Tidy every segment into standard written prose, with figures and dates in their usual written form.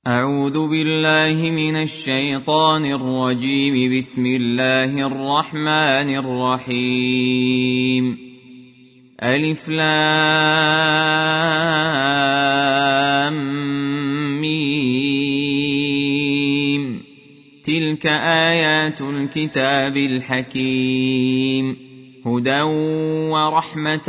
أعوذ بالله من الشيطان الرجيم. بسم الله الرحمن الرحيم. ألف لام ميم. تلك آيات الكتاب الحكيم، هدى ورحمة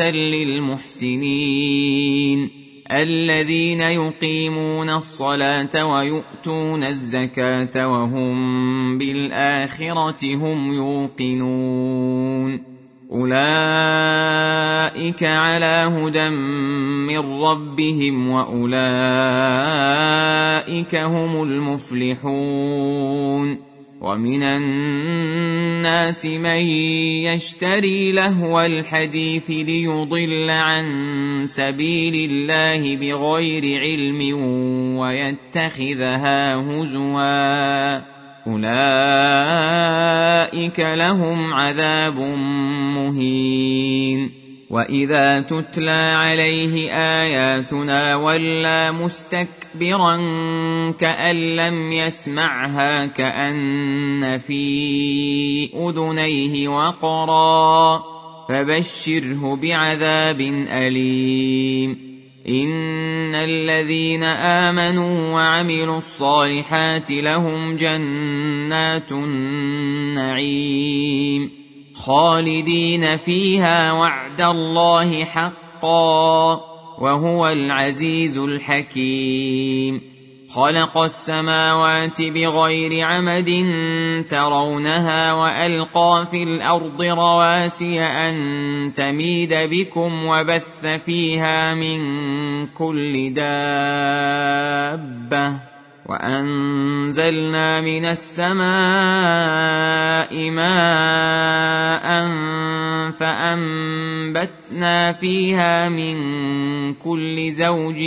للمحسنين الذين يقيمون الصلاة ويؤتون الزكاة وهم بالآخرة هم يوقنون. أولئك على هدى من ربهم وأولئك هم المفلحون. ومن الناس من يشتري لهو الحديث ليضل عن سبيل الله بغير علم ويتخذها هزوا، أولئك لهم عذاب مهين. وإذا تتلى عليه آياتنا ولى مستكبرا كأن لم يسمعها كأن في أذنيه وقرا، فبشره بعذاب أليم. إن الذين آمنوا وعملوا الصالحات لهم جنات النعيم خالدين فيها وعد الله حقا وهو العزيز الحكيم. خلق السماوات بغير عمد ترونها وألقى في الأرض رواسي أن تميد بكم وبث فيها من كل دابة، وأنزلنا من السماء ماء فأنبتنا فيها من كل زوج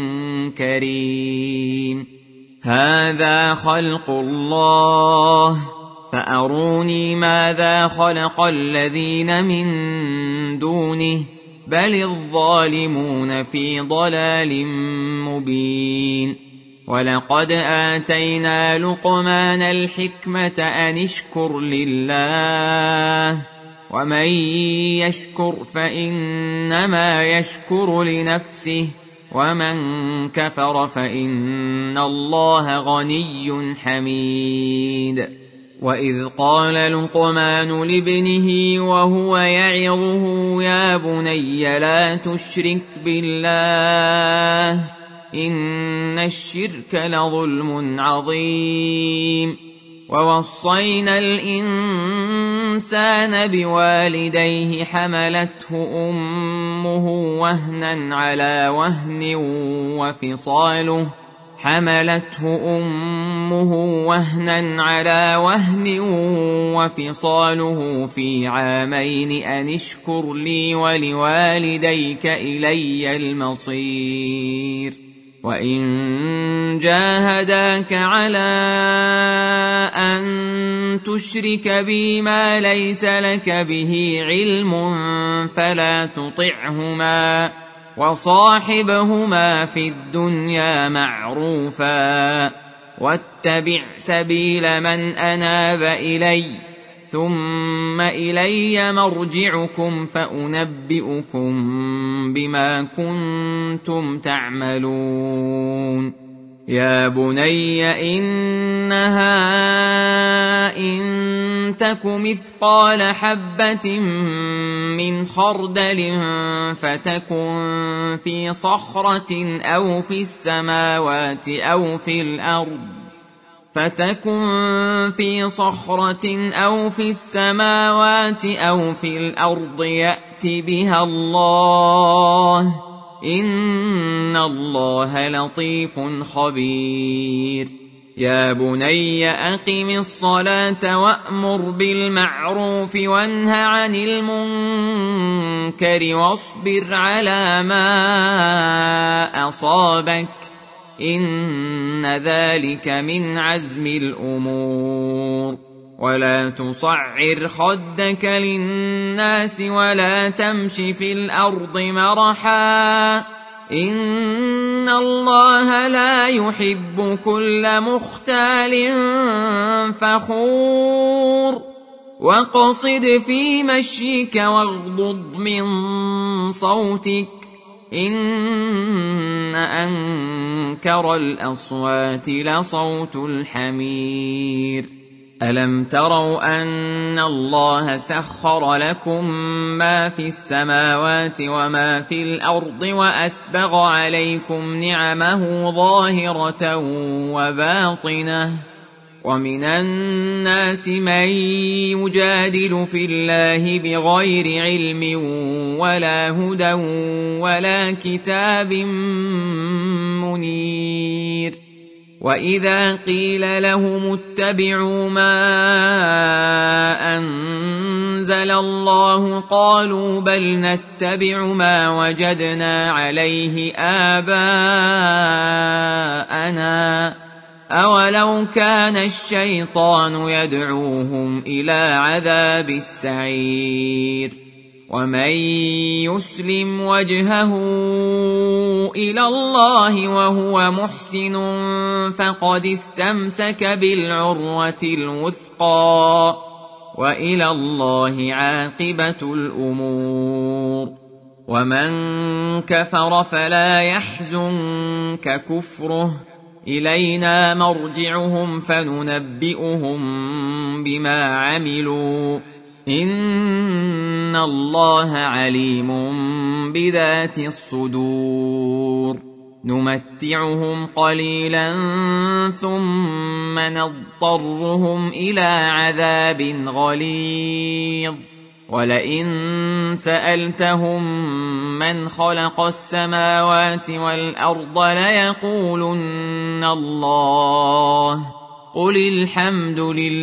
كريم. هذا خلق الله فأروني ماذا خلق الذين من دونه بل الظالمون في ضلال مبين. ولقد آتينا لقمان الحكمة أن اشكر لله، ومن يشكر فإنما يشكر لنفسه، ومن كفر فإن الله غني حميد. وإذ قال لقمان لابنه وهو يعظه يا بني لا تشرك بالله إن الشرك لظلم عظيم. ووصينا الإنسان بوالديه حملته أمه وهنا على وهن وفصاله في عامين أن اشكر لي ولوالديك إلي المصير. وإن جاهداك على أن تشرك بي ما ليس لك به علم فلا تطعهما، وصاحبهما في الدنيا معروفا، واتبع سبيل من أناب إلي، ثم إلي مرجعكم فأنبئكم بما كنتم تعملون. يا بني إنها إن تك مثقال حبة من خردل فتكن في صخرة أو في السماوات أو في الأرض يأت بها الله، إن الله لطيف خبير. يا بني أقم الصلاة وأمر بالمعروف وانه عن المنكر واصبر على ما أصابك، إن ذلك من عزم الأمور. ولا تصعر خدك للناس ولا تمش في الأرض مرحا، إن الله لا يحب كل مختال فخور واقصد في مشيك واغضض من صوتك إن أنكر الأصوات لصوت الحمير ألم تروا أن الله سخر لكم ما في السماوات وما في الأرض وأسبغ عليكم نعمه ظاهرة وباطنة ومن الناس من يجادل في الله بغير علم ولا هدى ولا كتاب منير وإذا قيل لهم اتبعوا ما أنزل الله قالوا بل نتبع ما وجدنا عليه آباءنا أولو كان الشيطان يدعوهم إلى عذاب السعير ومن يسلم وجهه إلى الله وهو محسن فقد استمسك بالعروة الوثقى وإلى الله عاقبة الأمور ومن كفر فلا يحزنك كفره إلينا مرجعهم فننبئهم بما عملوا إن الله عليم بذات الصدور نمتعهم قليلا ثم نضطرهم إلى عذاب غليظ ولئن سألتهم من خلق السماوات والأرض ليقولن الله قل الحمد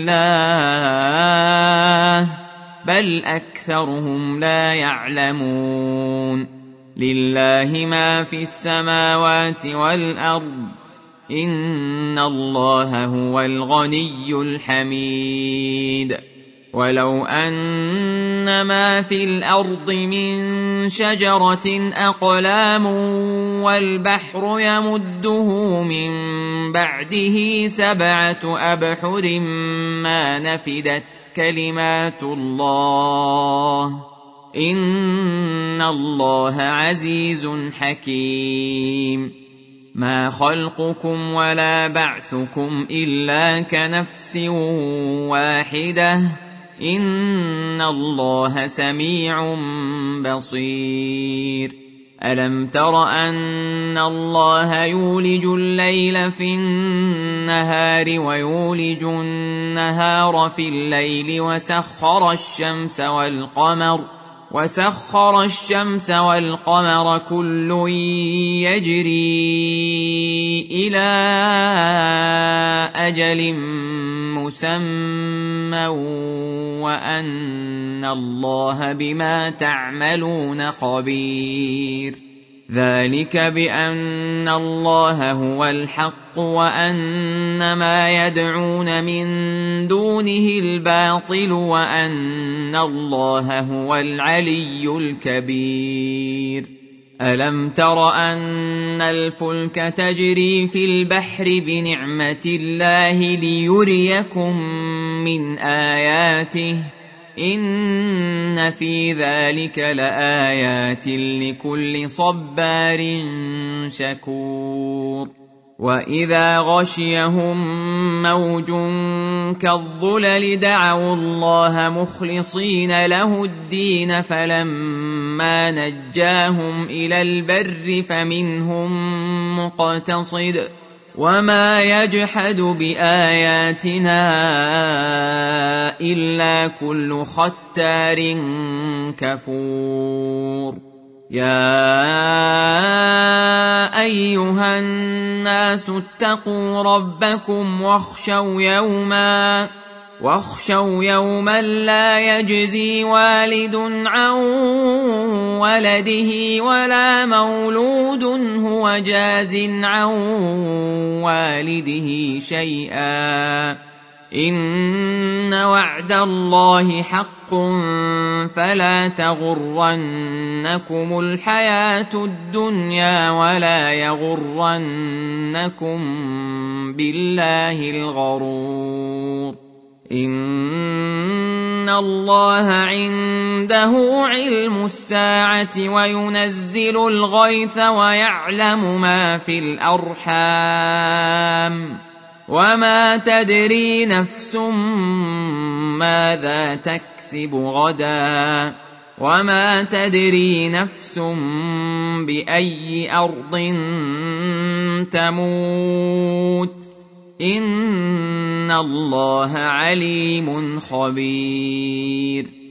لله بل أكثرهم لا يعلمون لله ما في السماوات والأرض إن الله هو الغني الحميد ولو أن ما في الأرض من شجرة أقلام والبحر يمده من بعده 7 أبحر ما نفدت كلمات الله إن الله عزيز حكيم ما خلقكم ولا بعثكم إلا كنفس واحدة إن الله سميع بصير ألم تر أن الله يولج الليل في النهار ويولج النهار في الليل وسخر الشمس والقمر كل يجري إلى أجل مسمى وأن الله بما تعملون خبير ذلك بأن الله هو الحق وأن ما يدعون من دونه الباطل وأن الله هو العلي الكبير ألم تر أن الفلك تجري في البحر بنعمة الله ليريكم من آياته إن في ذلك لآيات لكل صبار شكور وإذا غشيهم موج كالظلل دعوا الله مخلصين له الدين فلما نجاهم إلى البر فمنهم مقتصد وما يجحد بآياتنا إلا كل ختار كفور يا أيها الناس اتقوا ربكم واخشوا يوما لا يجزي والد عن ولده ولا مولود هو جاز عن والده شيئا إن وعد الله حق فلا تغرنكم الحياة الدنيا ولا يغرنكم بالله الغرور إن الله عنده علم الساعة وينزل الغيث ويعلم ما في الأرحام وما تدري نفس ماذا تكسب غدا وما تدري نفس بأي أرض تموت إن الله عليم خبير